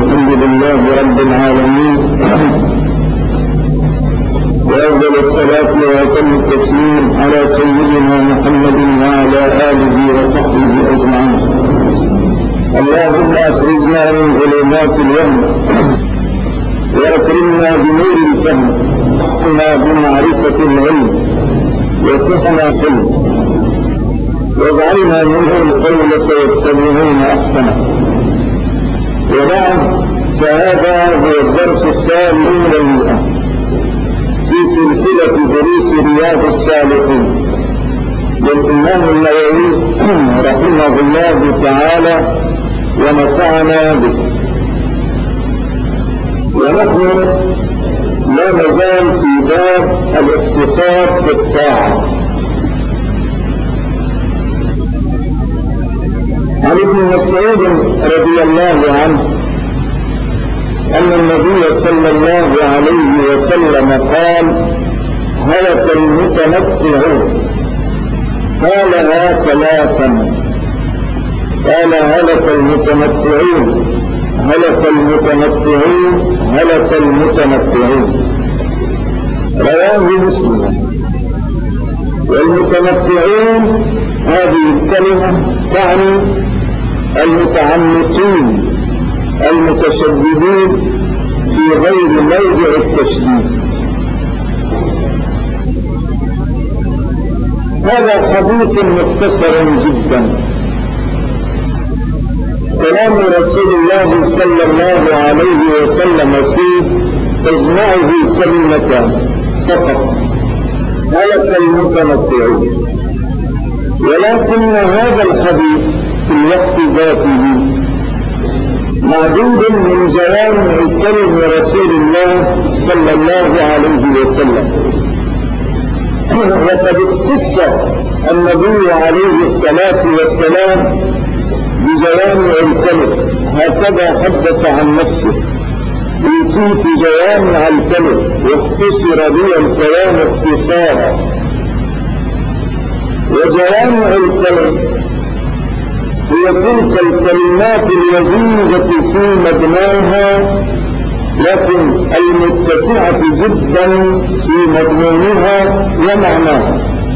الحمد لله رب العالمين، وأفضل الصلاة وأتم التسليم على سيدنا محمد وعلى آله وصحبه أجمعين. اللهم أخرجنا من ظلمات الوهم وأكرمنا بنور الفهم، واحفظنا بمعرفة العلم، وسقنا حلم، واجعلنا منه القول فيتبعون أحسنه. وبعد، فهذا هو الدرس الثاني والمئة في سلسلة دروس رياض الصالحين للإمام النووي رحمه الله تعالى ونفعنا به. ونحن لا نزال في باب الاقتصاد في الطاعة. عن ابن مسعود رضي الله عنه أن النبي صلى الله عليه وسلم قال: هلك المتمتعون. قالها ثلاثا، قال: هلك المتمتعون، هلك المتمتعون، هلك المتمتعون. رواه مسلم. والمتمتعون هذه الكلمة تعني المتعمقين المتشددين في غير موضع التشديد. هذا حديث مختصر جدا، كلام رسول الله صلى الله عليه وسلم فيه تجمعه كلمتان فقط: هلك المتمتعون. ولكن هذا الحديث في الوقت ذاته معدود من جوامع كلم رسول الله صلى الله عليه وسلم، وقد اختص النبي عليه الصلاة والسلام بجوامع الكلم، هكذا حدث عن نفسه: أوتيت جوامع الكلم واختصر بي الكلام اختصارا. وجوامع الكلم هي تلك الكلمات الوجيزة في مبناها لكن المتسعة جدا في مضمونها ومعناها.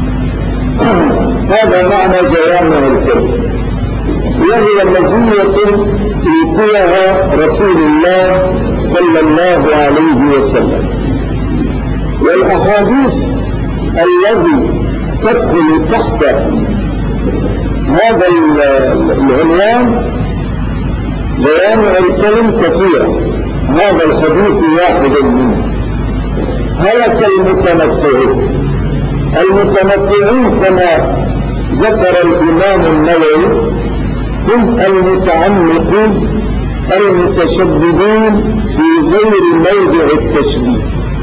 هذا معنى جوامع الكلم، وهي مزية أوتيها رسول الله صلى الله عليه وسلم. والأحاديث الذي تدخل تحت هذا العنوان جوامع الكلم كثيرة، هذا الحديث واحد منه. هلك المتمتعون. المتمتعون كما ذكر الإمام النووي هم المتعمقون المتشددون في غير موضع التشديد.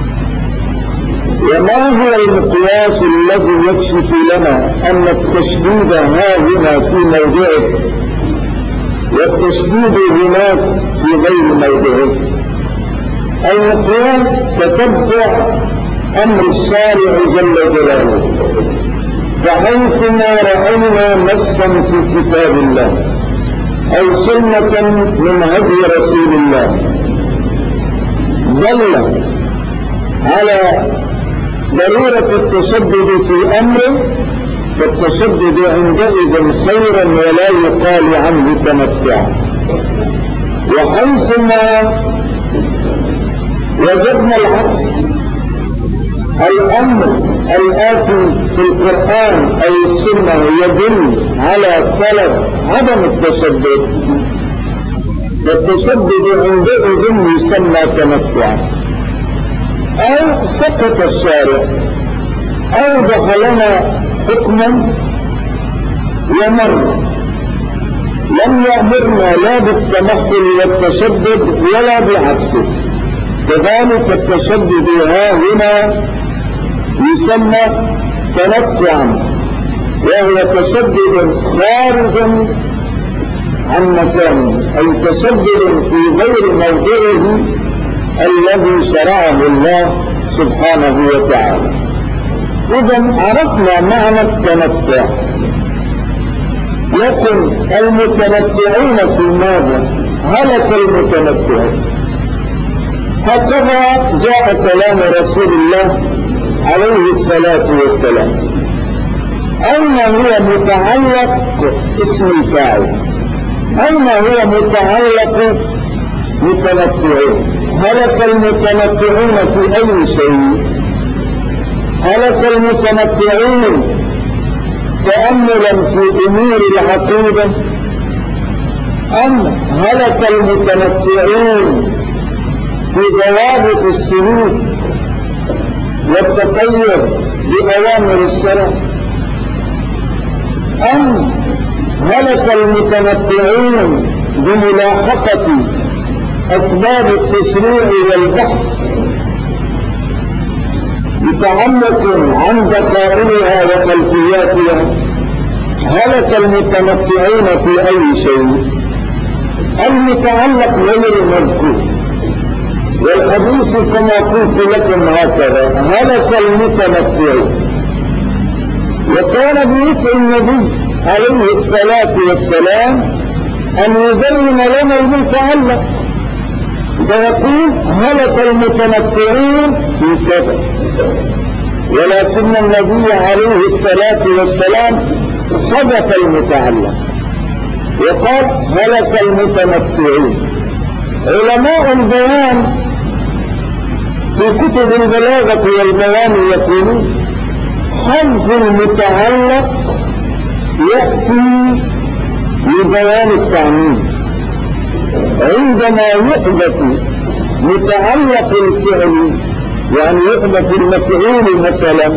وما هو المقياس الذي يكشف لنا أن التشديد ها هنا في موضعه والتشديد هناك في غير موضعه؟ المقياس تتبع أمر الشارع جل جلاله، فحيثما رأينا نصا في كتاب الله أو سنة من هدي رسول الله دل على ضرورة التشدد في أمره، فالتشدد عندئذ خيرا ولا يقال عنه تمتعا. وحيثما وجدنا العكس، الأمر الآتي في القرآن أو السنة يدل على طلب عدم التشدد، فالتشدد عندئذ يسمى تمتعا. أو سقط الشارع أوضح لنا حكما ومر لم يأمرنا لا بالتمثل والتشدد ولا بعكسه، كذلك التشدد ها هنا يسمى تمتعا، وهو تشدد خارج عن مكانه، أي تشدد في غير موضعه الذي شرعه الله سبحانه وتعالى. إذا عرفنا معنى التمتع، لكن المتمتعون في ماذا؟ هلك المتمتعون. هكذا جاء كلام رسول الله عليه الصلاة والسلام. أين هو متعلق اسم الفاعل؟ أين هو متعلق متمتعون؟ هلك المتمتعون في أي شيء؟ هلك المتمتعون تأملا في أمور العقيدة، أم هلك المتمتعون في ضوابط السلوك والتقيد بأوامر الشرع، أم هلك المتمتعون بملاحقة أسباب التشريع والبحث بتعمق عن دخائلها وخلفياتها؟ هلك المتمتعون في أي شيء؟ المتعلق غير المذكور، والحديث كما قلت لكم هكذا: هلك المتمتعون. وكان بيسعى النبي عليه الصلاة والسلام أن يبين لنا المتعلق، فيقول هلك المتمتعون في كذا، ولكن النبي عليه الصلاة والسلام حذف المتعلق وقال هلك المتمتعون. علماء البيان في كتب البلاغة والبيان يقولون حذف المتعلق يأتي لبيان التعميم. عندما يحدث متعلق الفعل، يعني يحدث المفعول مثلا،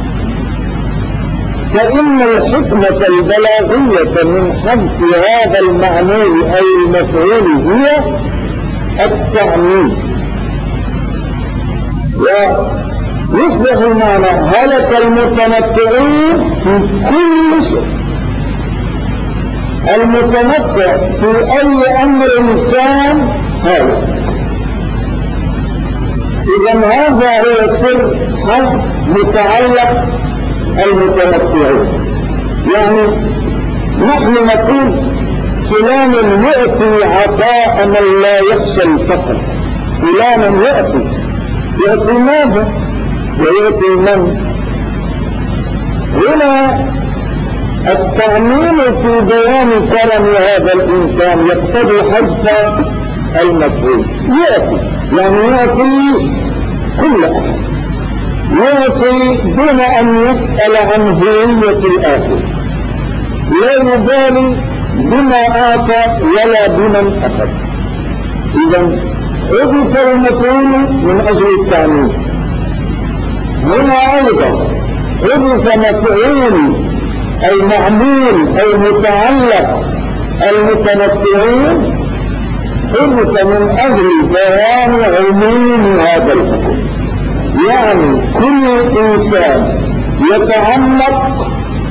فإن الحكمة البلاغية من حذف هذا المعمول أي المفعول هي التعميم. ويصبح المعنى هلك المتمتعون في كل شيء. المتمتع في أي أمر كان هذا. إذا هذا هو سر حذف متعلق المتمتعين. يعني نحن نقول فلان يأتي عطاء من لا يخشى الفقر، فلان يأتي ماذا؟ ويأتي من؟ هنا التعميم في بيان كرم هذا الإنسان يقتضي حذف المفعول. يأتي كل أحد، يأتي دون أن يسأل عن هوية الآخر، لا يبالي بما آتى ولا بمن أخذ. إذا حذف المفعول من أجل التعميم. هنا أيضا حذف مفعول أي معمول أي متعلق المتمتعين، حذف من أجل بيان عموم هذا الحكم. يعني كل إنسان يتعلق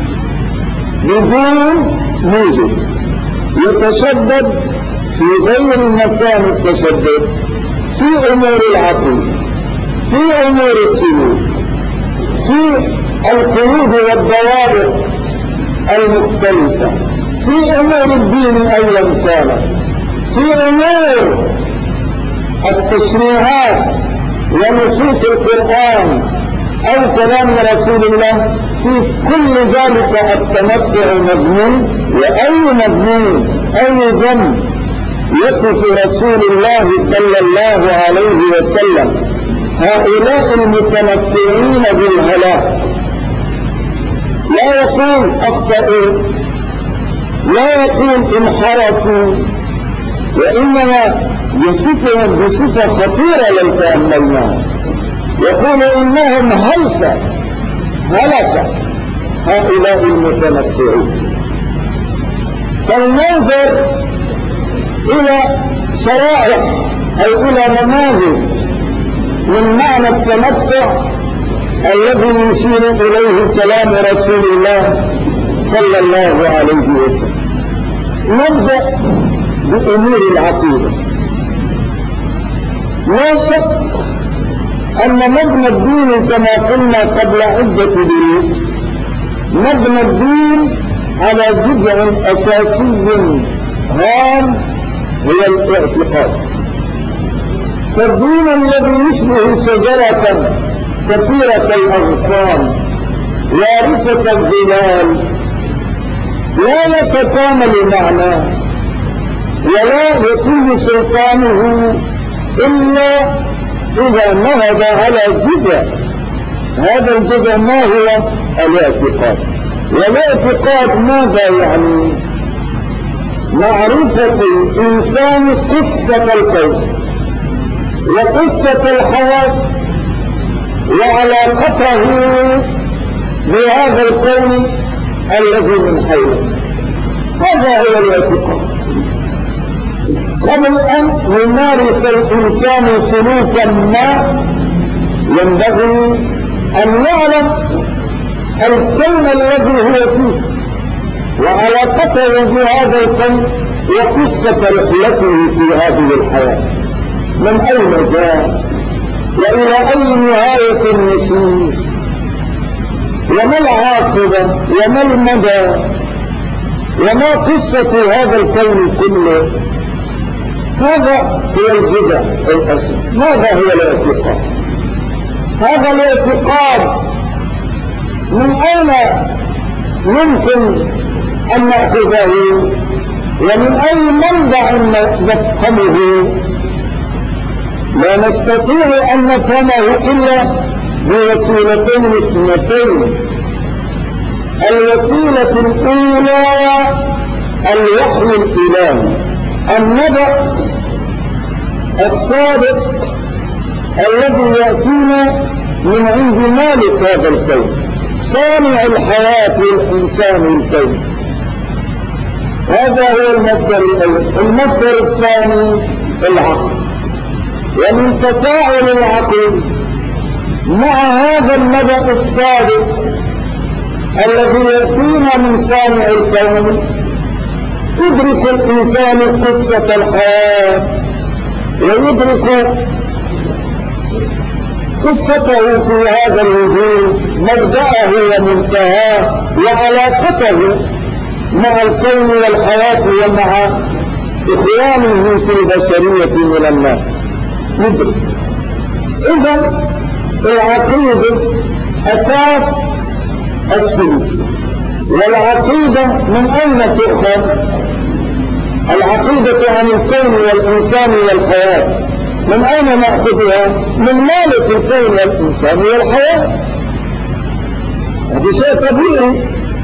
بدون موجب، يتشدد في غير مكان التشدد، في أمور العقل، في أمور السلوك، في القيود والضوابط المختلفة، في أمور الدين أيضا كانت، في أمور التشريعات ونصوص القرآن أو كلام رسول الله. في كل ذلك التمتع مضمون، وأي مضمون أي ذنب يصف رسول الله صلى الله عليه وسلم هؤلاء المتمتعين بالهلاك. لا يقول أخطأوا، لا يقول انحرفوا، وإنما يصفهم بصفة خطيرة لو تأملناها. يقول إنهم هلك هؤلاء المتمتعين. فالنظر إلى شرائع أو إلى نماذج من معنى التمتع الذي يشير إليه كلام رسول الله صلى الله عليه وسلم. نبدأ بأمور العقيدة. لا شك أن مبنى الدين كما قلنا قبل عدة دروس، مبنى الدين على جذع أساسي هام هي الاعتقاد. فالدين الذي يشبه شجرة كثيرة الأغصان وارثة الظلال لا يتكامل معناه ولا يتم سلطانه إلا إذا نهض على جزء. هذا الجزء ما هو؟ الاعتقاد. والاعتقاد ماذا يعني؟ معرفة الإنسان قصة الكون وقصة الحياة وعلاقته بهذا الكون الذي من حوله. هذا هو الاعتقاد. قبل أن يمارس الإنسان سلوكا ما ينبغي أن يعلم الكون الذي هو فيه وعلاقته بهذا الكون وقصة رحلته في هذه الحياة، من أين جاء وإلى أي نهاية المسير وما العاقبة وما المدى وما قصة هذا الكون كله. هذا هو الجزء الأصلي. ماذا هو الاعتقاد؟ هذا الاعتقاد من أين يمكن أن نأخذه ومن أي منبع نفهمه؟ لا نستطيع أن نفهمه إلا بوسيلتين اثنتين. الوسيلة الأولى الوحي الإلهي، النبأ الصادق الذي يأتينا من عند مالك هذا الكون صانع الحياة والإنسان الكون. هذا هو المصدر الأول. المصدر الثاني العقل، ومن تفاعل العقل مع هذا النبأ الصادق الذي يأتينا من صانع الكون يدرك الإنسان قصة الحياة ويدرك قصته في هذا الوجود، مبدأه ومنتهاه وعلاقته مع الكون والحياة ومع إخوانه في البشرية من الناس. يدرك. إذا العقيدة أساس السلوك. والعقيدة من أين تؤخذ؟ العقيدة عن الكون والإنسان والحياة من أين نأخذها؟ من مالك الكون والإنسان والحياة. هذا شيء طبيعي.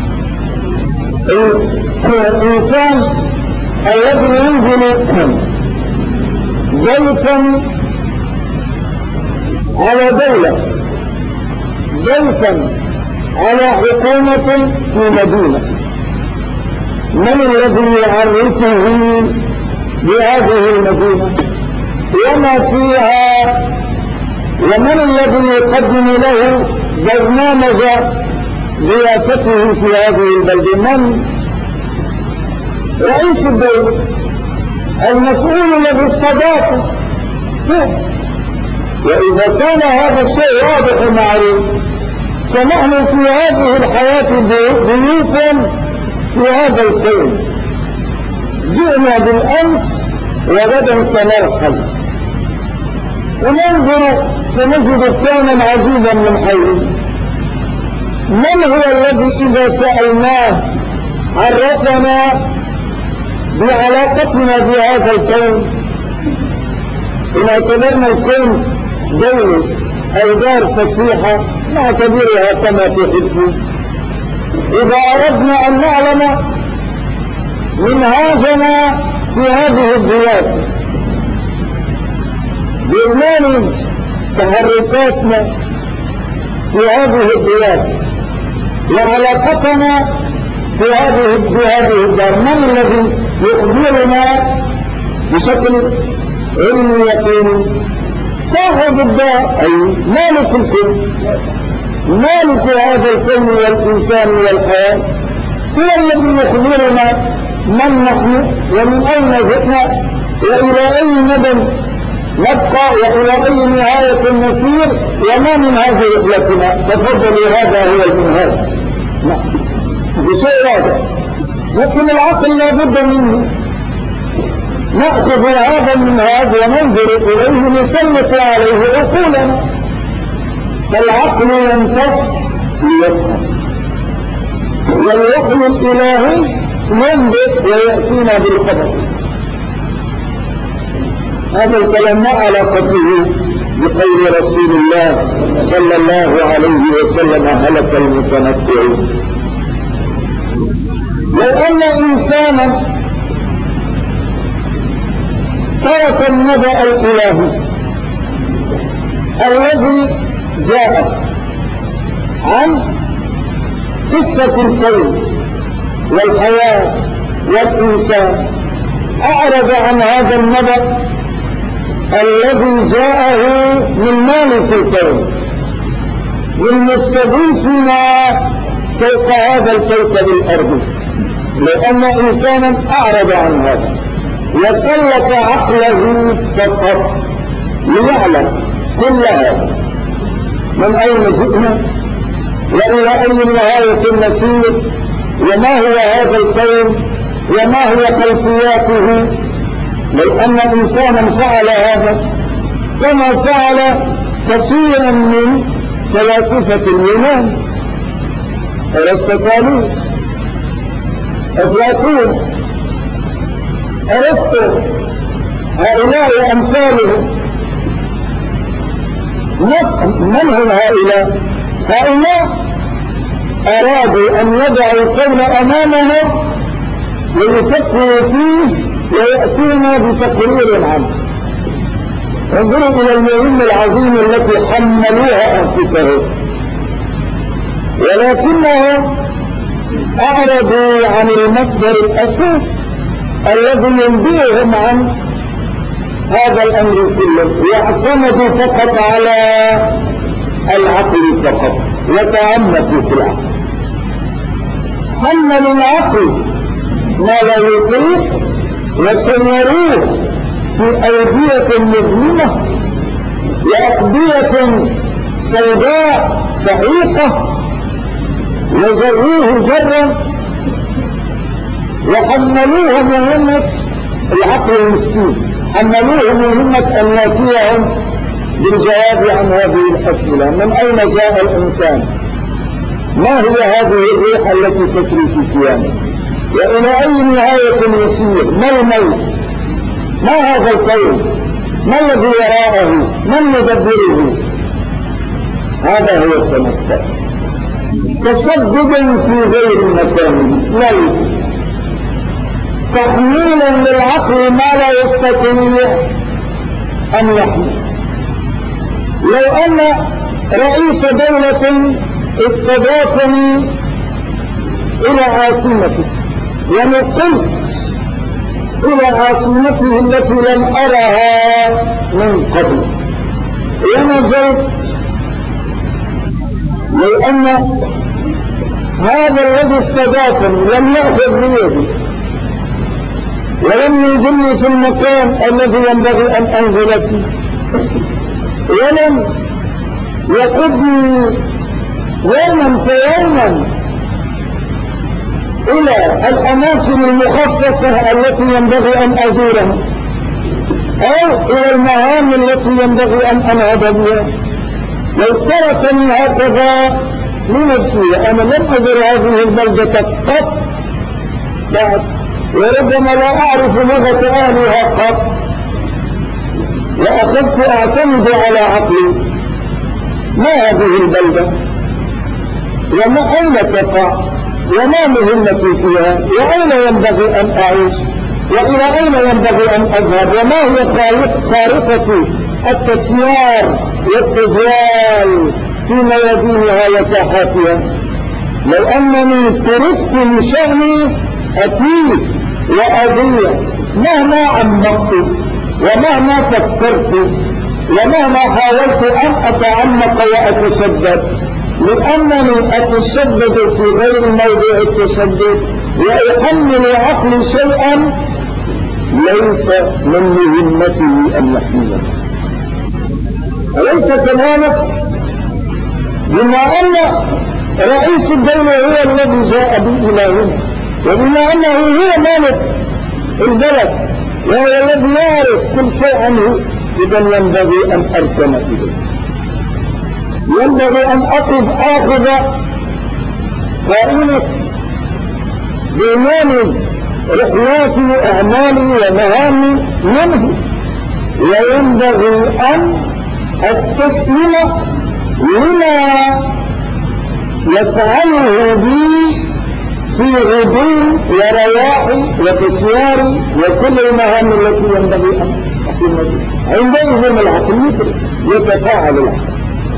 الإنسان الذي ينزل ضيفا على دولة، ضيفا على حكومة في مدينة، من الذي يعرفه بهذه المدينة وما فيها، ومن الذي يقدم له برنامج ضيافته في هذه البلدة؟ من؟ رئيس الدولة المسؤول الذي استضافه. وإذا كان هذا الشيء واضح ومعروف فنحن في هذه الحياة ضيوفا في هذا الكون، جئنا بالأمس وغدا سنرحل، وننظر فنجد كونا عجيبا من حوله. من هو الذي إذا سألناه عرفنا بعلاقتنا بهذا الكون؟ إن اعتبرنا الكون دولة أو دار فسيحة نعتبرها كما تحب. إذا أردنا أن نعلم منهاجنا في هذه البلاد برنامج تحركاتنا في هذه البلاد وعلاقتنا في هذه الدار، من الذي يخبرنا بشكل علمي يقيني؟ صاحب الدار، أي مالك الكون، مالك هذا الكون والإنسان والحياة، هو الذي يخبرنا من نحن ومن أين جئنا وإلى أي مدى نبقى وإلى أي نهاية المسير وما منهاج رحلتنا. تفضلوا، هذا هو المنهاج. بشيء واضح، لكن العقل لا بد منه. نأخذ هذا من هذا وننظر إليه نسلط عليه عقولنا، فالعقل يمتص ليفهم، والوحي الإلهي ينبت ويأتينا بالخبر. هذا الكلام ما علاقته بقول رسول الله صلى الله عليه وسلم هلك المتنطعون. لو أن إنسانا ترك النبأ الإلهي الذي جاء عن قصة الكون والحياة والإنسان، أعرض عن هذا النبأ الذي جاءه من مالك الكون، من مستضيفين فوق هذا الكوكب الأرضي، لأن إنسانا أعرض عن هذا وسلط عقله فقط ليعلم كل هذا من أين جئنا وإلى أي نهاية المسير، وما هو هذا الكون وما هي خلفياته. لو أن إنسانا فعل هذا كما فعل كثيرا من فلاسفة اليونان، أرسطو، أفلاطون، أرسطو، هؤلاء أمثالهم. من هم هؤلاء؟ هؤلاء أرادوا أن يضعوا الكون أمامهم ويفكروا فيه ويأتينا بتقرير عنه. انظروا إلى المهم العظيم التي حملوها أنفسهم، ولكنهم أعرضوا عن المصدر الأساس الذي ينبئهم عن هذا الأمر كله، واعتمدوا فقط على العقل فقط وتعمقوا في العقل. حملوا العقل ما لا يطيق وسيروه في أودية مظلمة وأقضية سوداء سحيقة وجروه جرا وحملوه مهمة العقل المسكين، حملوه مهمة أن يأتيهم بالجواب عن هذه الأسئلة: من أين جاء الإنسان؟ ما هي هذه الريح التي تسري في كيانه؟ وإلى أي نهاية يسير؟ ما الموت؟ ما هذا الكون؟ ما الذي وراءه؟ من يدبره؟ هذا هو التمثل، تسدد في غير مكانه، لا يمكن تحميلا للعقل ما لا يستطيع أن يحمل. لو أن رئيس دولة استضافني إلى عاصمته ونقلت إلى عاصمته التي لم أرها من قبل ونزلت، لو أن هذا الذي استضافني لم يأخذ بيدي ولم ينزلني في المكان الذي ينبغي أن أنزل فيه ولم يقودني يوما فيوما إلى الأماكن المخصصة التي ينبغي أن أزورها أو إلى المهام التي ينبغي أن أنهض بها، لو تركني هكذا لنفسي، أنا لم أزر هذه البلدة قط بعد، وربما لا أعرف لغة أهلها قط، وأخذت أعتمد على عقلي ما هذه البلدة وما أين تقع وما مهمتي فيها وأين ينبغي أن أعيش وإلى أين ينبغي أن أذهب وما هي خارطة التسيار والتجوال في ميادينها وساحاتها. لو أنني تركت لشأني أتيت وأضيع مهما عمقت ومهما فكرت ومهما حاولت أن أتعمق وأتشدد، لأنني أتشدد في غير موضع التشدد وأحمل عقلي شيئا ليس من مهمته أن يحمله. أليس كذلك؟ بما أن رئيس الدولة هو الذي جاء به إلى هنا، وبما أنه هو مالك البلد وهو الذي يعرف كل شيء عنه، إذا ينبغي أن أركن إليه، ينبغي أن آخذ قائمة بإيمان رحلاتي وأعمالي ومهامي منه، وينبغي أن أستسلم لما يفعله بي في غضون ورواحي وتسياري وكل المهام التي ينبغي أن أقوم بها. عندئذ العقل يتفاعل العقل.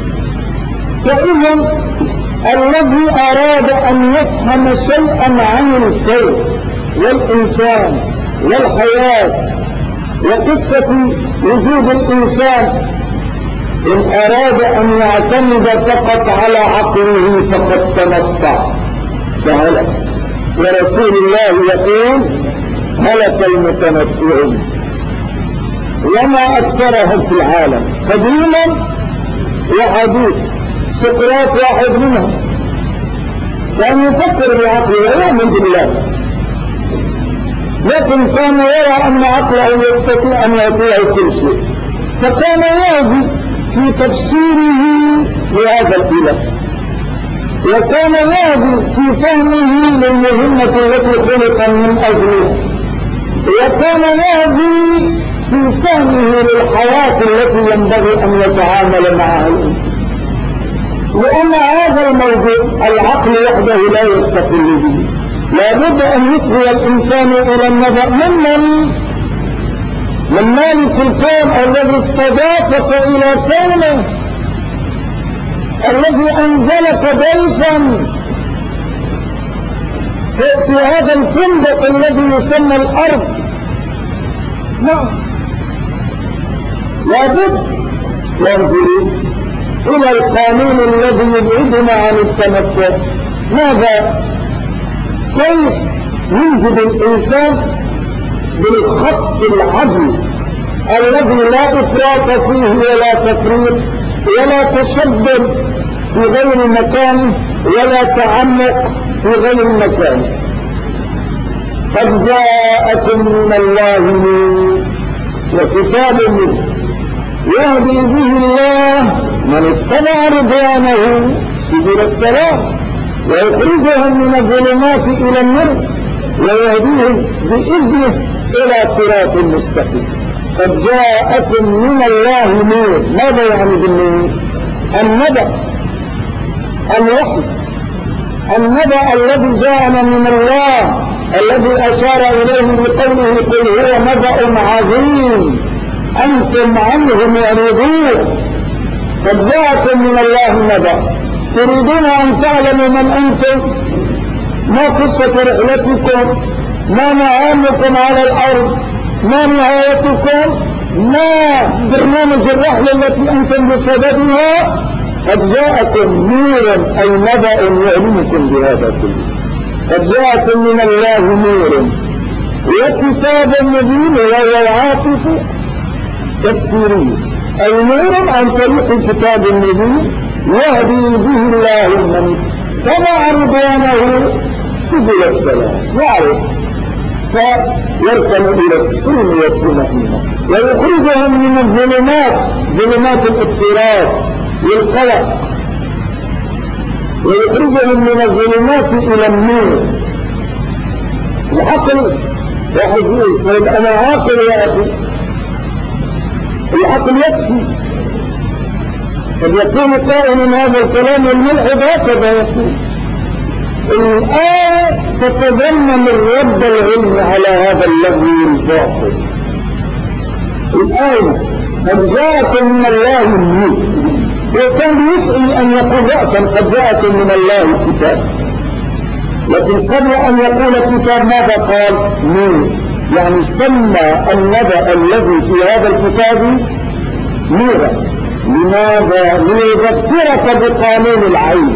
فإذا الذي أراد أن يفهم شيئا عن الكون والإنسان والحياة وقصة وجود الإنسان، إن أراد أن يعتمد فقط على عقله فقد تمتع فهلك. ورسول الله يقول: هلك المتمتعون. وما أكثرهم في العالم قديما وحديث. سقراط واحد منهم كان يفكر بعقله ويؤمن بالله، لكن كان يرى أن عقله يستطيع أن يطيع كل شيء، فكان يهدي في تفسيره لهذا الإله، وكان يهدي في فهمه للمهمة التي خلق من أجلها، وكان يهدي في فهمه للحياة التي ينبغي أن يتعامل معها الإنسان. لأن هذا الموضوع العقل وحده لا يستقل به، لابد أن يصغي الإنسان إلى النظر من مالك الكون الذي استضافك إلى كونه، الذي أنزلك ضيفا في هذا الفندق الذي يسمى الأرض. نعم، لابد ينظر إلى القانون الذي يبعدنا عن التمتع. ماذا؟ كيف ينجد الإنسان بالخط العدل الذي لا إفراط فيه ولا تفريط ولا تشدد في غير مكانه ولا تعمق في غير مكانه. قد جاءكم من الله نور وكتاب منه يهدي به الله من اتبع رضوانه سبل السلام ويخرجهم من الظلمات إلى النور ويهديهم بإذنه إلى صراط مستقيم. قد جاءكم من الله نور. ماذا يعني بالنور؟ النبأ، الوحي، النبأ الذي جاءنا من الله، الذي أشار إليه بقوله: قل هو نبأ عظيم أنتم عنه معرضون. قد جاءكم من الله نبأ. تريدون أن تعلموا من أنتم، ما قصة رحلتكم، ما مهامكم على الأرض، ما نهايتكم، ما برنامج الرحلة التي أنتم بصددها. قد جاءكم نورا أي نبأ يعلمكم بهذا كله. قد جاءكم من الله نور وكتاب مبين، وهو العاطف تفسيري، أي نور عن طريق الكتاب المبين يهدي به الله من اتبع رضوانه سبل السلام، يعرف فيركن إلى السلم والطمأنينة ويخرجهم من الظلمات، ظلمات الاضطراب والقلق، ويخرجهم من الظلمات إلى النور. العقل واحد يقول: طيب أنا عاقل يا أخي. العقل يكفي. قد يكون قائلا هذا الكلام الملحد هكذا يقول. الآية تتضمن الرد العلمي على هذا اللغو الباطل. الآية قد جاءكم من الله النور، وكان يسأل أن يقول رأسا قد جاءكم من الله الكتاب، لكن قبل أن يقول الكتاب ماذا قال؟ نور، يعني سمى النبأ الذي في هذا الكتاب نورا. لماذا؟ ليذكرك بقانون العين،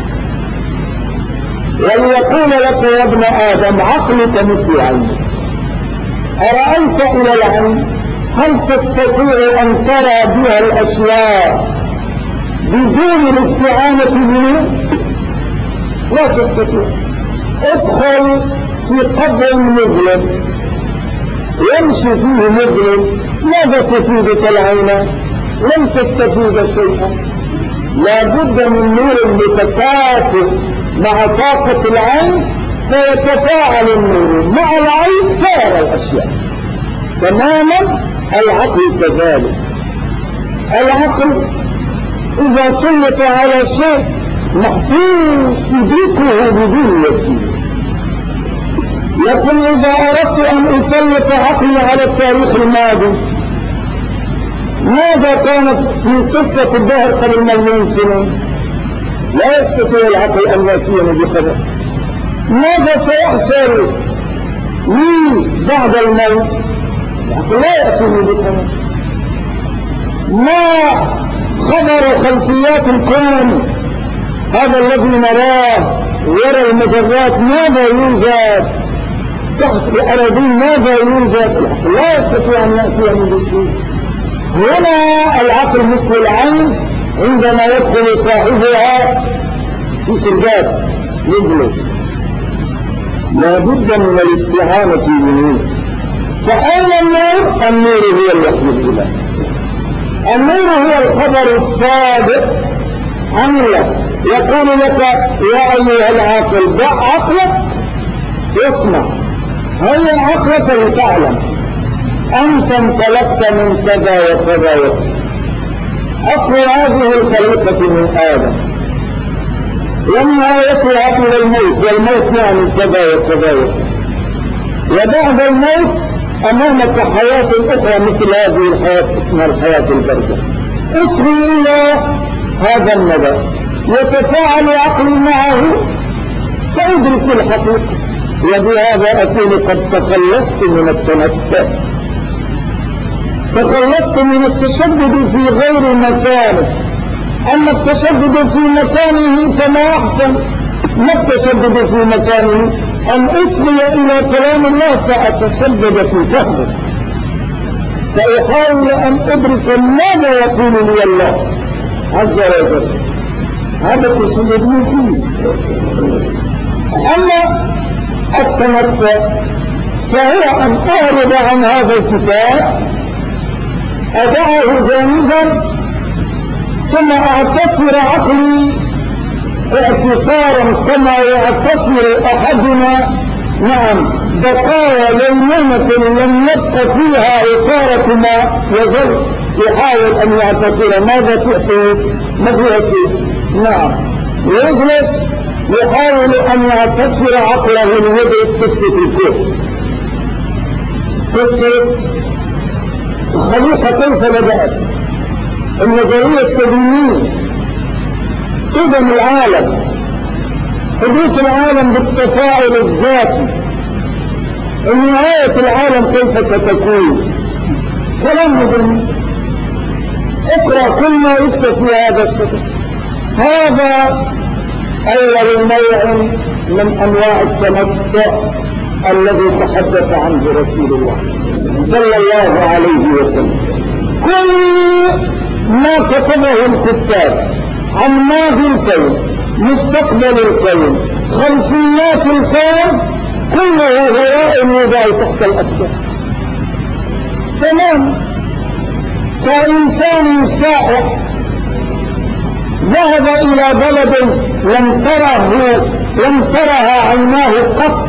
وليقول لك يا ابن آدم عقلك مثل عينك. أرأيت إلى العين؟ هل تستطيع أن ترى بها الأشياء بدون الاستعانة بالنور؟ لا تستطيع. ادخل في قبر مظلم يمشي فيه مظلم، ماذا تفيدك العين؟ لن تستفيد شيئا. لا بد من نور متكافئ مع طاقة العين، فيتفاعل النور مع العين فيرى الأشياء. تماما العقل كذلك. العقل إذا سلط على شيء محسوس يدركه بدون وسيلة. لكن إذا أردت أن أسلط عقلي على التاريخ الماضي، ماذا كانت في قصة الدهر قبل مليون سنة؟ لا يستطيع العقل أن يأتيني بخبر. ماذا سيحصل لي بعد الموت؟ العقل لا يأتيني بخبر. ما خبر خلفيات الكون هذا الذي نراه؟ يرى المجرات ماذا يوجد تحت الأراضين، ماذا يوجد؟ العقل لا يستطيع أن يأتيني بشيء. هنا العقل مثل العين عندما يدخل صاحبها في سرداب يجلس، لا بد من الاستعانة بالنور. فأين النور؟ النور هو الوحي الإلهي. النور هو الخبر الصادق عن الله، يقول لك يا أيها العاقل ضع عقلك واسمع، هيا عقلك لتعلم أنت انطلقت من كذا وكذا وكذا. أصل هذه الخليقة من آدم، ونهايتها إلى الموت، والموت يعني كذا وكذا وكذا. وبعد الموت أمامك حياة أخرى مثل هذه الحياة اسمها الحياة البرزخ. اصغي إلى هذا الندى، يتفاعل عقلي معه فأدرك الحقيقة، وبهذا أكون قد تخلصت من التنفس، تخلصت من التشدد في غير مكانه. أما التشدد في مكانه فما أحسن. ما التشدد في مكانه؟ أن أصغي إلى كلام الله فأتشدد في فهمه، فأحاول أن أدرك ماذا يقول لي الله عز وجل. هذا تشدد فيه. أما التمتع فهو أن أعرض عن هذا الكتاب، أدعه جانبا، ثم أعتصر عقلي اعتصارا كما يعتصر أحدنا بقايا ليمونة لم يبق فيها عصارة ما يظل يحاول أن يعتصر. ماذا تؤتي؟ ما فيها شيء. ويجلس يحاول أن يعتصر عقله ليدرك قصة الكون، قصة الخليقة كيف بدأت، النظرية السلمية، قدم العالم، حدوث العالم بالتفاعل الذاتي، نهاية العالم كيف ستكون. كلام مهم. اقرأ كل ما يكتب في هذا السطر. هذا أول نوع من أنواع التمتع الذي تحدث عنه رسول الله صلى الله عليه وسلم. كل ما كتبه الكتاب عن ماضي الكون، مستقبل الكون، خلفيات الكون، كله هراء يوضع تحت الأكثر. تمام. كإنسان سائح ذهب إلى بلد لم ترها عيناه قط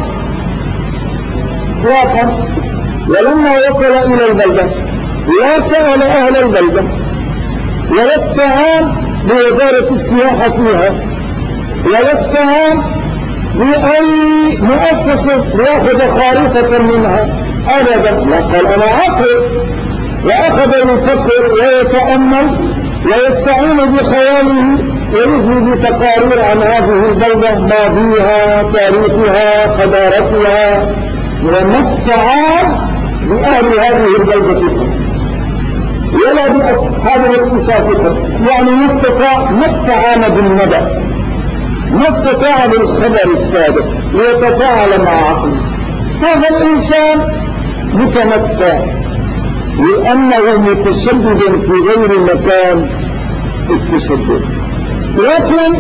إطلاقا، ولما وصل إلى البلدة لا سأل أهل البلدة ولا استعان بوزارة السياحة فيها، ولا استعان بأي مؤسسة ليأخذ خارطة منها أبدا. قال أنا عاقل، وأخذ يفكر ويتأمل ويستعين بخياله ويجري بتقارير عن هذه البلدة، ماضيها، تاريخها، حضارتها، وما استعان بأهل هذه البلدة ولا بأصحاب الاختصاص، يعني ما استعان بالندى، ما استطاع بالخبر الصادق ليتفاعل مع عقله. هذا الإنسان متمتع لأنه متشدد في غير مكان التشدد. لكن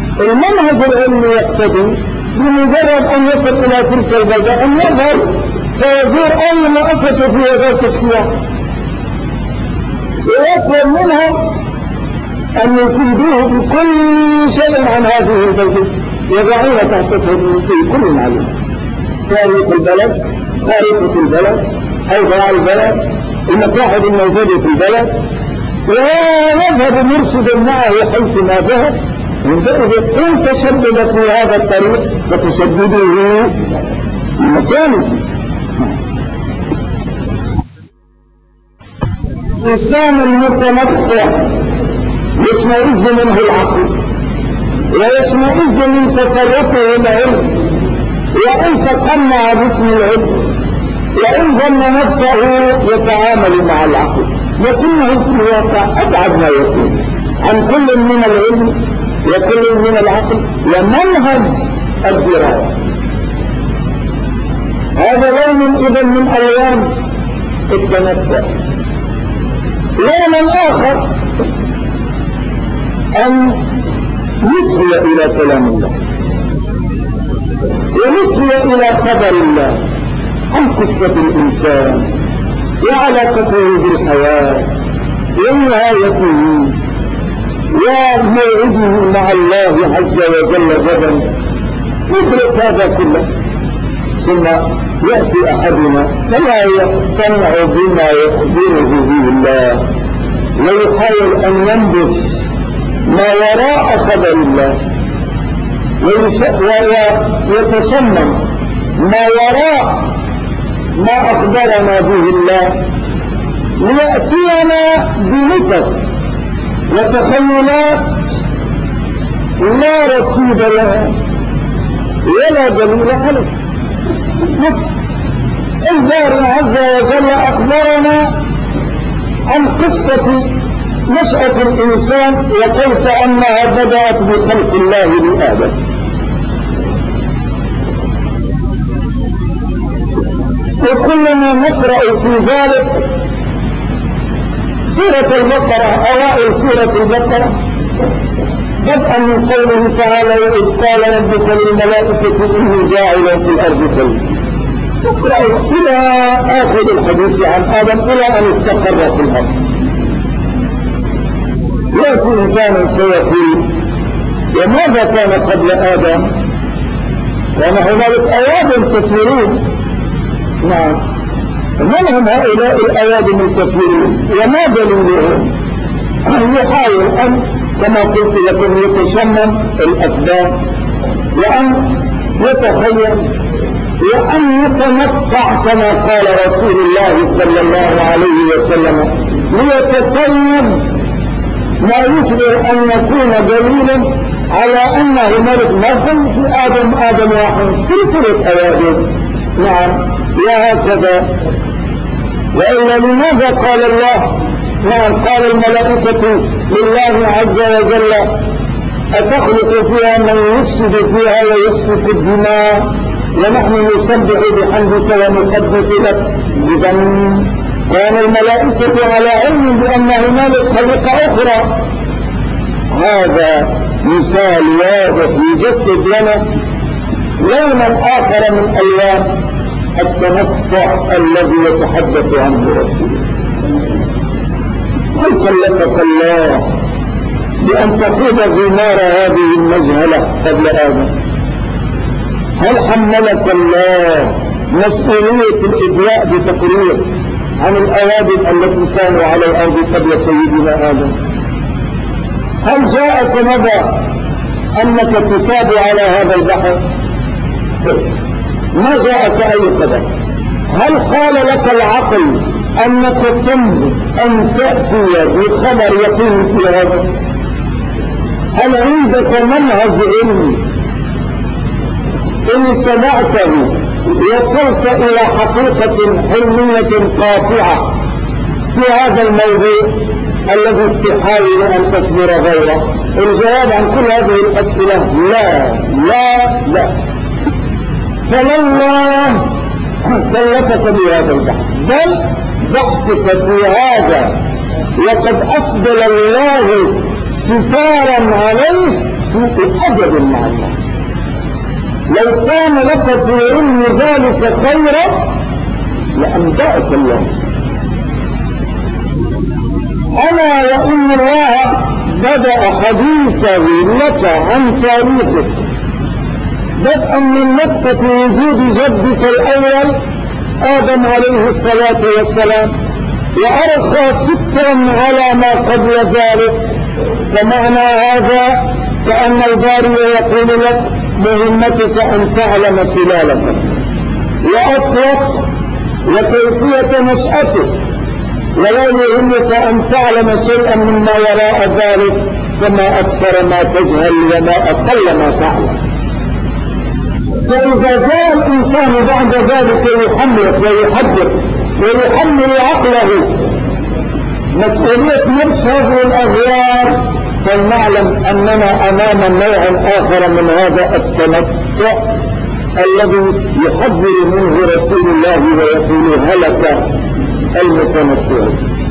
المنهج العلمي يقتضي بمجرد أن يصل إلى تلك البلدة أن يظهر فيزور أي مؤسسة في وزارة السياحة ويطلب منها أن يفيدوه بكل شيء عن هذه البلدة يضعون تحت في كل معلومة تاريخ البلد، خارطة البلد، أوضاع البلد، المتاحف الموجودة في البلد، ويذهب مرشدا معه حيثما ذهب. وإذا إن تشدد في هذا الطريق فتشدده في مكانه. الإنسان المتمتع يشمئز منه العقل ويشمئز من تصرفه العلم، وإن تقنع باسم العلم وإن ظن نفسه يتعامل مع العقل، لكنه في الواقع أبعد ما يكون عن كل من العلم وكل من العقل ومنهج الدراية. هذا لون إذن من ألوان التمتع. لون آخر أن يسري إلى كلام الله ويسري إلى خبر الله عن قصة الإنسان وعلاقته بالحياة ونهايته وموعده مع الله عز وجل غدا. ندرك هذا كله ثم يأتي أحدنا فلا يقتنع بما يخبره به الله ويحاول أن ينبش ما وراء خبر الله ويتصمم ما وراء ما أخبرنا به الله ليأتينا بنكت وتخيلات لا رصيد لها ولا دليل عليه. الباري عز وجل أخبرنا عن قصة نشأة الإنسان وكيف أنها بدأت بخلق الله لآدم. وكلما نقرأ في ذلك سورة البقرة، أوائل سورة البقرة، بدءا من قوله تعالى وإذ قال ربك للملائكة إني جاعل في الأرض خليفة، نقرأ إلى آخر الحديث عن آدم إلى أن استقر في الأرض. يأتي إنسان فيقول وماذا كان قبل آدم؟ كان هنالك أوادم كثيرون. نعم، من هم هؤلاء الأوادم الكثيرون وما دليلهم؟ يحاول أن كما قلت لكم يتصمم الأسباب وأن يتخيل وأن يتمتع كما قال رسول الله صلى الله عليه وسلم ليتصيب ما يشبه أن يكون دليلا على أن هنالك مثل في آدم واحد سلسلة أوادم. نعم، وهكذا. وإلا لماذا قال الله؟ نعم، قال الملائكة لله عز وجل أتخلق فيها من يفسد فيها ويسفك الدماء ونحن نسبح بحمدك ونقدس لك. إذا كان الملائكة على علم بأن هنالك خليقة أخرى. هذا مثال واضح يجسد لنا لونا آخر من ألوان التمتع الذي يتحدث عنه رسوله. هل كلفك الله بأن تخوض غمار هذه المجهلة قبل آدم؟ هل حملك الله مسؤولية الإدلاء بتقرير عن الأوادم التي كانوا على الأرض قبل سيدنا آدم؟ هل جاءك نبأ أنك تساب على هذا البحر؟ ما جاءك أي خبر؟ هل قال لك العقل أنك تملك أن تأتي بخبر يقين في هذا؟ هل عندك منهج علمي إن اتبعته وصلت إلى حقيقة علمية قاطعة في هذا الموضوع الذي تحاول أن تصبر غيره؟ الجواب عن كل هذه الأسئلة لا لا لا. فلله كلفك بهذا البحث، بل بحثك في هذا وقد أسدل الله ستارا عليه في أدب مع الله. لو كان لك في علم ذلك خيرا لأنبأك الله. ألا وإن الله بدأ حديثه لك عن تاريخك بدءا من نقطة وجود جدك الأول آدم عليه الصلاة والسلام، وأرخى سترا على ما قبل ذلك. فمعنى هذا كأن الباري يقول لك مهمتك أن تعلم سلالتك وأصلك وكيفية نشأتك، ولا يهمك أن تعلم شيئا مما وراء ذلك، فما أكثر ما تجهل وما أقل ما تعلم. فإذا جاء الإنسان بعد ذلك يحمل ويحدث ويحمل عقله مسؤولية نفس هذه الأغيار، فلنعلم أننا أمام نوع آخر من هذا التمتع الذي يحذر منه رسول الله ويقول هلك المتمتع.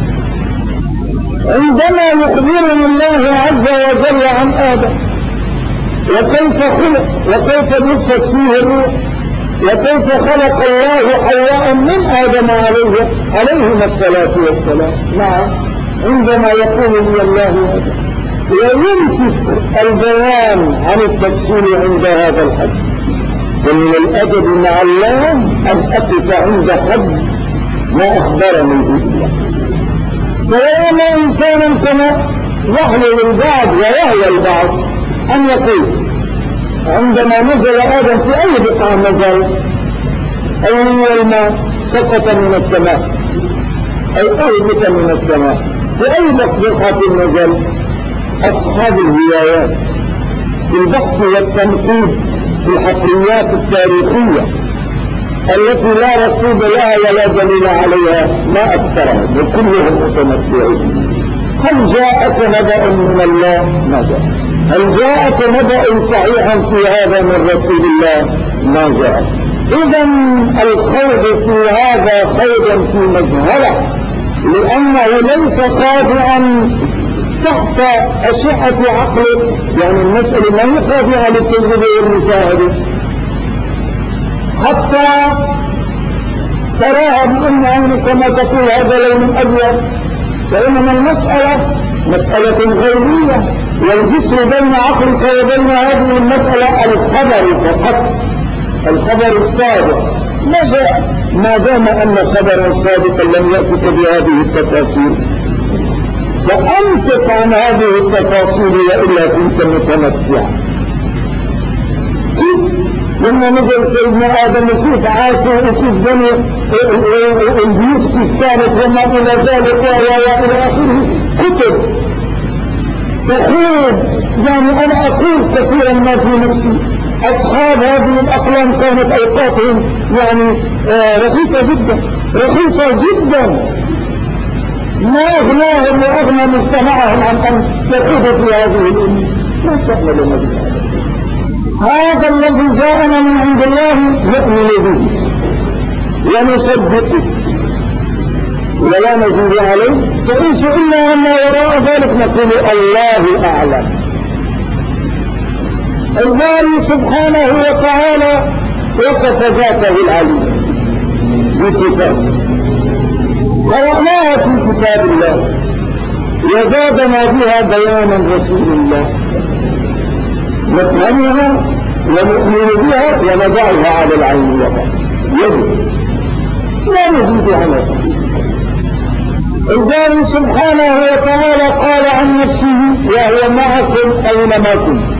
عندما يخبرنا الله عز وجل عن آدم وكيف خلق وكيف نفت فيه الروح وكيف خلق الله حواء من آدم عليهما الصلاة والسلام، نعم عندما يقول لي الله هذا ويمسك البيان عن التفصيل عند هذا الحد. ومن الأدب مع الله أن أقف عند حد ما أخبرني به. فيوم إنسانا كما يحلل البعض ويهوى البعض أن يقول عندما نزل آدم في أي بقعة نزل، أول ما سقط من السماء أي أهبط من السماء، في أي بقعة نزل؟ أصحاب الهوايات في البحث والتنقيب في الحفريات التاريخية التي لا رصيد لها ولا دليل عليها ما أكثرها وكلهم متمتعين. هل جاءك نبأ من الله؟ ما جاء. هل جاءك نبأ صحيحا في هذا من رسول الله؟ ما جاء. إذا الخوض في هذا خوض في مجهلة، لأنه ليس خاضعا تحت أشعة عقله، يعني المسألة ما هي خاضعة للتجربة والمشاهدة حتى تراها بأن عينك كما تقول هذا لون أبيض، وإنما المسألة مسألة غيرية، والجسر بين عقلك وبين هذه المسألة الخبر فقط، الخبر الصادق. ما دام أن خبرا صادقا لم يأتك بهذه التفاصيل فأمسك عن هذه التفاصيل وإلا كنت متمتعا. لما نزل سيدنا آدم كيف عاشوا وكيف بنوا البيوت كيف كانت وما إلى ذلك وإلى آخره كتب تقول، يعني أنا أقول كثيرا ما في نفسي أصحاب هذه الأقلام كانت أوقاتهم يعني رخيصة جدا رخيصة جدا، ما أغناهم وأغنى مجتمعهم عن أن يخوضوا في هذه الأمة. ما شأن لنا بهذا؟ هذا الذي جاءنا من عند الله نؤمن به ونصدقه ولا نزيد عليه، فإن سئلنا عما وراء ذلك نقول الله أعلم. الباري سبحانه وتعالى وصف ذاته العليم بصفات قرأناها في كتاب الله وزادنا بها بيانا رسول الله، نفهمها ونؤمن بها ونضعها على العين والرأس لا نزيد عنها. الباري سبحانه وتعالى قال عن نفسه وهو معكم أينما كنتم،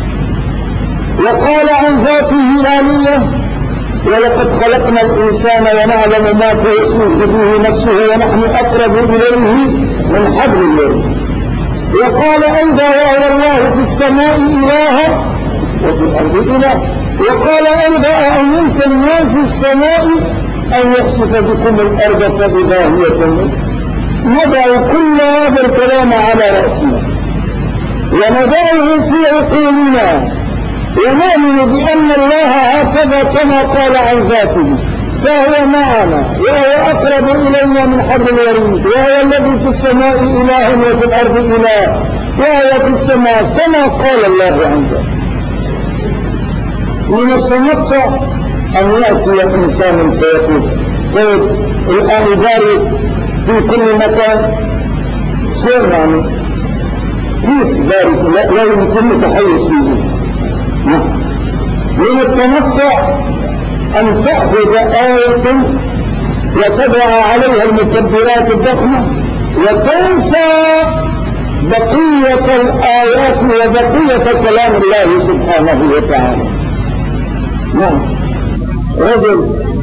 وقال عن ذاته العلية ولقد خلقنا الإنسان ونعلم ما توسوس به نفسه ونحن أقرب إليه من حبل الوريد. وقال أيضا وهو الله في السماء إلها وفي الأرض إله. وقال أيضا أأمنتم ما في السماء أن يخسف بكم الأرض فإذا هي تموت. نضع كل هذا الكلام على رأسنا وندعه في عقولنا ونؤمن بأن الله هكذا كما قال عن ذاته، فهو معنا وهو أقرب إلينا من حبل الوريد، وهو الذي في السماء إله وفي الأرض إله، وهو في السماء كما قال الله عن ذاته. من التمتع أن يأتي إنسان فيقول طيب الآن يداري في كل مكان شو يعني كيف داري لا يمكن تحيز فيه. من التمتع أن تأخذ آية وتضع عليها المكبرات الضخمة وتنسى بقية الآيات وبقية كلام الله سبحانه وتعالى. نعم رجل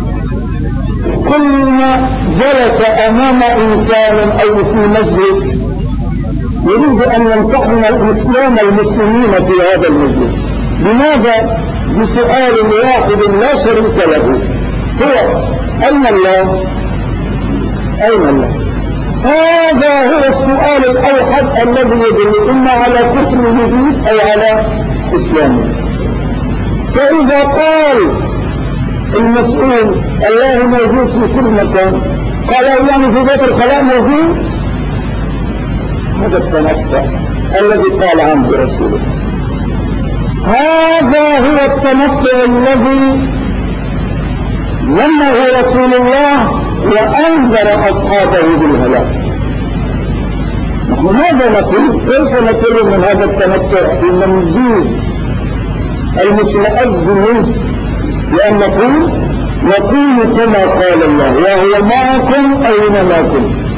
كلما جلس أمام إنسان أو في مجلس يريد أن يمتحن الإسلام المسلمين في هذا المجلس. لماذا؟ بسؤال واحد لا شريك له، هو أين الله؟ أين الله؟ هذا هو السؤال الأوحد الذي يدل إما على كفر الوجود أو على إسلامه. فإذا قال المسؤول الله موجود في كل مكان، قال يعني في بيت الخلاء موجود، هذا التنفع الذي قال عنه رسوله. هذا هو التنفع الذي منه رسول الله وأنذر أصحابه بالهلاك. نحن ماذا نقول؟ كيف نقول من هذا التنفع في منزول المشمئز منه؟ لأن نقول كما قال الله وهو معكم أينما كنتم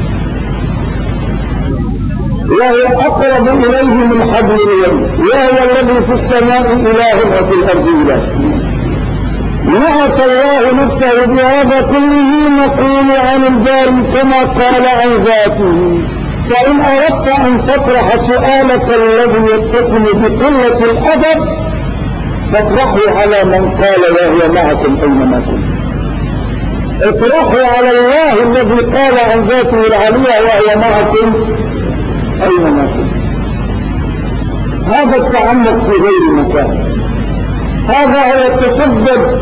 وهو أقرب إليه من حبل الوريد وهو الذي في السماء إله وفي الأرض إله. نعت الله نفسه بهذا كله. نقول عن الباري كما قال عن ذاته. فإن أردت أن تطرح سؤالك الذي يتسم بقلة الأدب فاطرحه على من قال وهو معكم أينما كنتم. اطرحه على الله الذي قال عن ذاته العليا وهو معكم أينما كنتم. هذا التعمق في غير مكان، هذا هو التسبب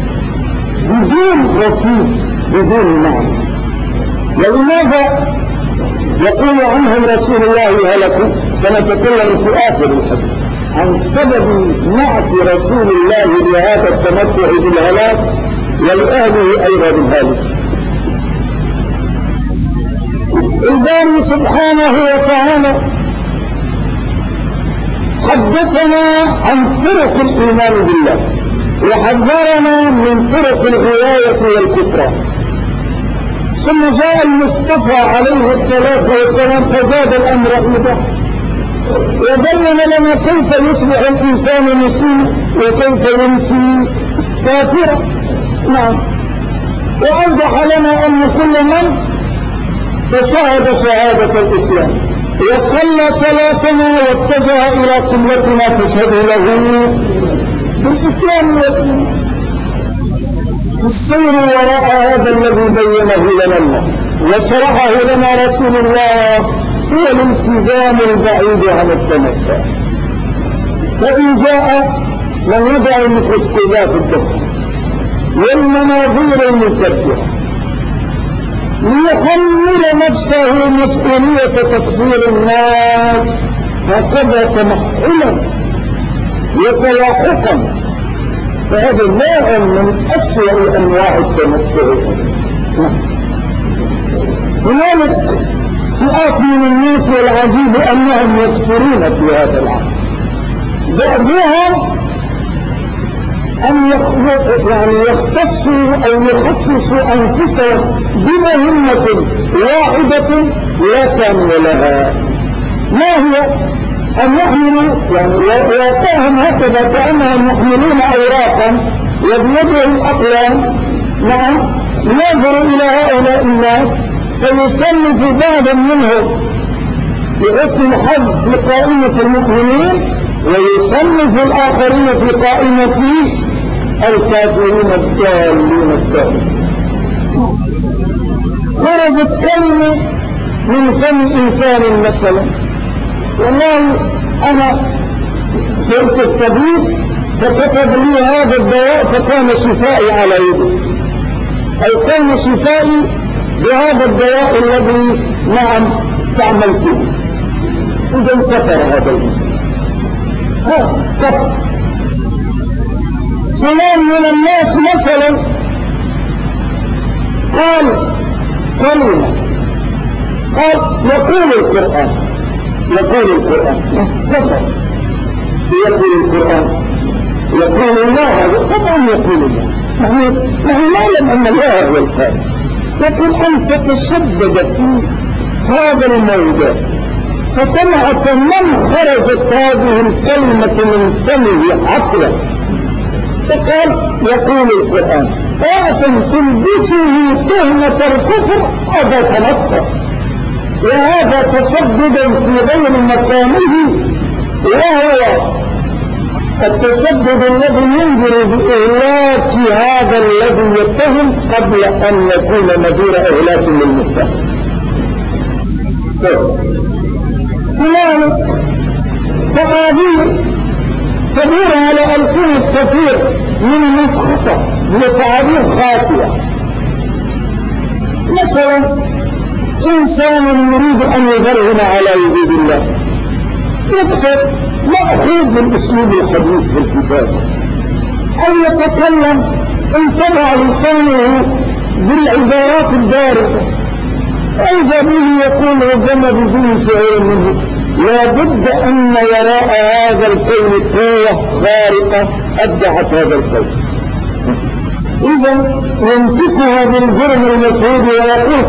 بدون رصيد بدون معنى. ولماذا يقول عنهم رسول الله هلكوا؟ سنتكلم في آخر الحديث عن سبب نعت رسول الله لهذا التمتع بالهلاك ولأهله أيضا بالهلاك. الباري سبحانه وتعالى حدثنا عن طرق الإيمان بالله وحذرنا من طرق الغواية والكفران. ثم جاء المصطفى عليه الصلاة والسلام فزاد الأمر إيضاحا وبين لنا كيف يصبح الإنسان مسلما وكيف يمسي كافرا. نعم. وأوضح لنا أن كل من فشهد شهادة الإسلام وصلى صلاتنا واتجه إلى قبلتنا فاشهد له بالإسلام والإيمان. السير وراء هذا الذي بينه لنا الله وشرحه لنا رسول الله هو الالتزام البعيد عن التمتع. فإن جاء من يدع المثقلات الكفر والمناظير المكفرة ليحمل نفسه مسؤولية تكفير الناس هكذا تمحلا وتلاحقا، فهذا نوع من أسوأ أنواع التمتع. هنالك فئات من الناس والعجيب أنهم يكفرون في هذا العصر. بعضهم أن يختصوا أو يخصصوا أنفسهم بمهمة واحدة لا كانوا لها. ما هي؟ أن يحملوا واقعهم هكذا كأنهم يحملون أوراقا وبيدهم أقلام. نعم. ينظر إلى هؤلاء الناس فيصنف بعضا منهم بحسن الحظ في قائمة المؤمنين ويصنف الآخرين في قائمة الكافرين الضالين الضالين. خرجت كلمة من فم إنسان مثلا، والله أنا زرت الطبيب فكتب لي هذا الدواء فكان شفائي على يدي، أو كان شفائي بهذا الدواء الذي نعم استعملته. إذا كفر هذا الإنسان. كفر. فلان من الناس مثلا قال كلمة، قال يقول القرآن كفر يقول القرآن يقول الله، طبعا يقول الله، نحن نعلم أن الله هو القائل، لكن أن تتشدد في هذا الموضع فسمعت من خرجت هذه الكلمة من فمه عقلا، فقال يقول القرآن، وعشان تلبسه تهمة الكفر هذا تنطق، وهذا تشددا في غير مكانه، وهو التشدد الذي ينذر بإهلاك هذا الذي يتهم قبل أن يكون مدير إهلاك للمتهم. هنالك تعابير تدور على ألسنة كثير من مسخطة وتعابير خاطئة. مثلا إنسان يريد أن يبرهن على وجود الله يكتب مأخوذ من أسلوب الحديث في الكتاب، أو يتكلم انتبع لسانه بالعبارات الباردة، فإذا به يقول ربما بدون شعور منه، لابد أن وراء هذا الكون قوة خارقة أبدعت هذا الكون. إذا يمسكها بالجرم المشهود ويقول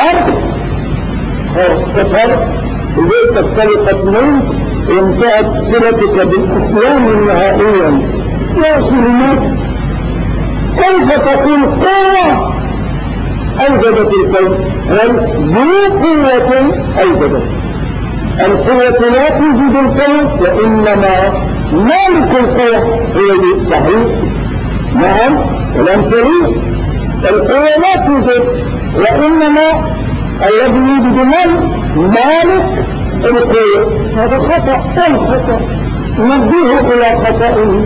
كفر إذا تفترقت منك وانتهت صلتك بالإسلام نهائيا. يا سلمات، كيف تقول قوة أوجدت الكون؟ ذو قوة أوجدت القوة، لا توجد الكون، وإنما مالك القوة هو صحيح، نعم كلام سليم، القوة لا توجد، وإنما الذي يوجد مالك القوة. هذا خطأ، الخطأ نبيه إلى خطئه.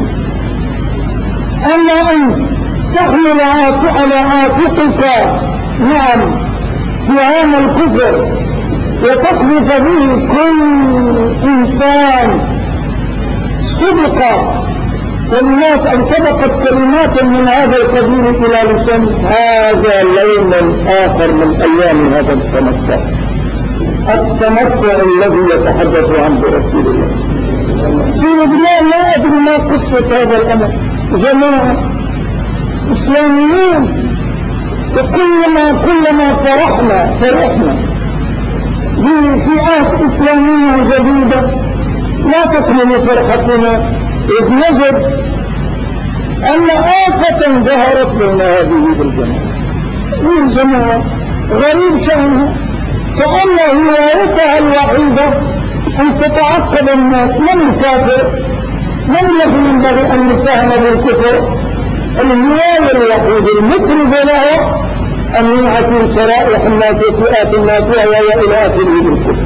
أما أن تحمل على عاتقك نعم زعام الكفر وتقذف به كل إنسان كلمات أو سبقت كلمات من هذا القبيل إلى لسان، هذا لون آخر من أيام هذا التمتع الذي يتحدث عنه رسول الله. في لبنان لا أدري ما قصة هذا الأمر، جماعة إسلاميين وكلما فرحنا بفئات إسلامية جديدة لا تكمل فرحتنا إذ نجد أن آفة ظهرت بين هذه الجماعة غريب شأنها، كأنه وعيتها الوحيدة أن تتعقب الناس من الكافر، من الذي ينبغي أن يتهم بالكفر؟ الهواية الوحيد المطرب له أن ينعتوا شرائح الناس وفئات الناس وهي إلى آخره بالكفر.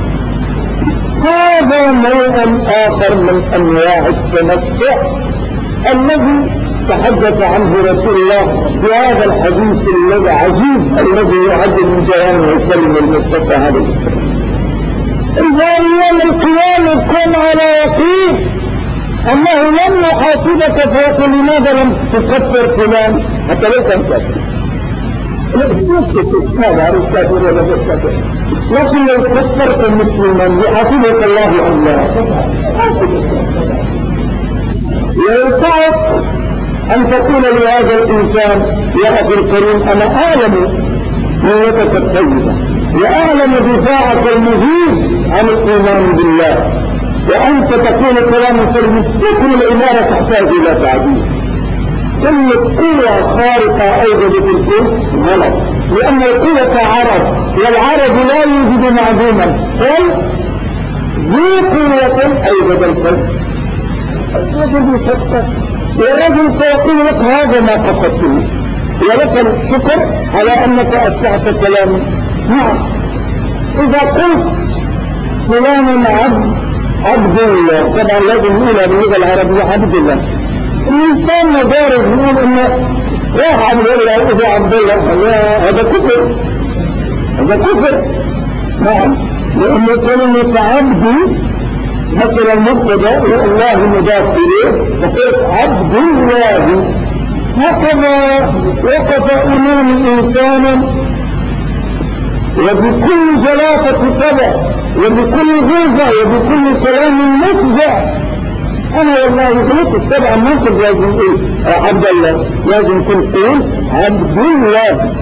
هذا نوع آخر من أنواع التمتع الذي تحدث عنه رسول الله في هذا الحديث العجيب الذي يعد من جوامع الكلم المصطفى هذا الإسلام. إذا يوم القيامة كن على يقين أنه لم يحاسبك فيقول لماذا لم تكفر فلان حتى لو كان كافر. هذا على الكافر ولا الكافر، لكن لو كفرت مسلما يحاسبك الله الله حاسبك. يسعك أن تقول لهذا الإنسان يا أخي الكريم أنا أعلم نيتك الطيبة وأعلم دفاعك المجيد عن الإيمان بالله، وأنت تقول كلام سليم، لكن الإمارة تحتاج إلى تعديل. كل قوة خارقة أوجدت الكل غلط، لأن القوة عرض والعرض لا يوجد معدوما، بل ذو قوة أوجد الكل. الرجل يصدق والرجل سيقول لك هذا ما قصدته ولك الشكر على أنك أصلحت كلامي. نعم، إذا قلت فلان عبد الله، طبعا لازم نقولها باللغة العربية عبد الله، الإنسان مدارج يقول إنه واحد يقول له إذا عبد الله هذا كفر، هذا كفر. نعم، لأن كلمة عبد مثلا مبتدا والله مضاف إليه، فقلت عبد الله هكذا وقف أمامي إنسانا وبكل جلافة طبع وبكل غلظة وبكل كلام مفزع. أنا والله غلطت طبعا ما كنت لازم عبد الله، لازم كنت تقول عبد الله،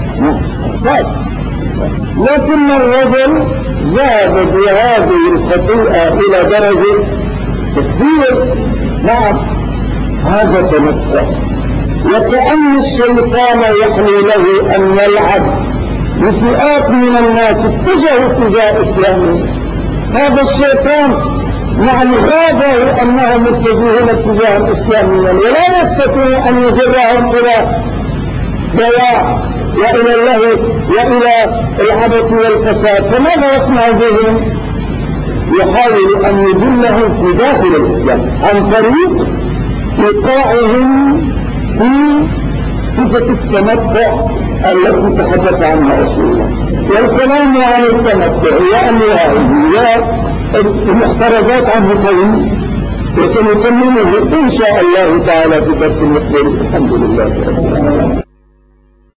لكن الرجل ذهب بهذه الخطيئة إلى درجة تكبير. نعم هذا تمتع، وكأن الشيطان يحلو له أن يلعب بفئات من الناس اتجهوا اتجاه إسلامي. هذا الشيطان يعني غابه أنهم اتجهون اتجاها إسلاميا، ولا يستطيع أن يجرهم إلى ضياع وإلى الله وإلى العبث والفساد. فماذا يصنع بهم؟ يحاول أن يدلهم في داخل الإسلام عن طريق إيقاعهم في صفة التمتع التي تحدث عنها رسول الله، والكلام عن التمتع وأنواعه والمحترزات عنه طويل، وسنكمله إن شاء الله تعالى في درس المقبل. الحمد لله رب العالمين.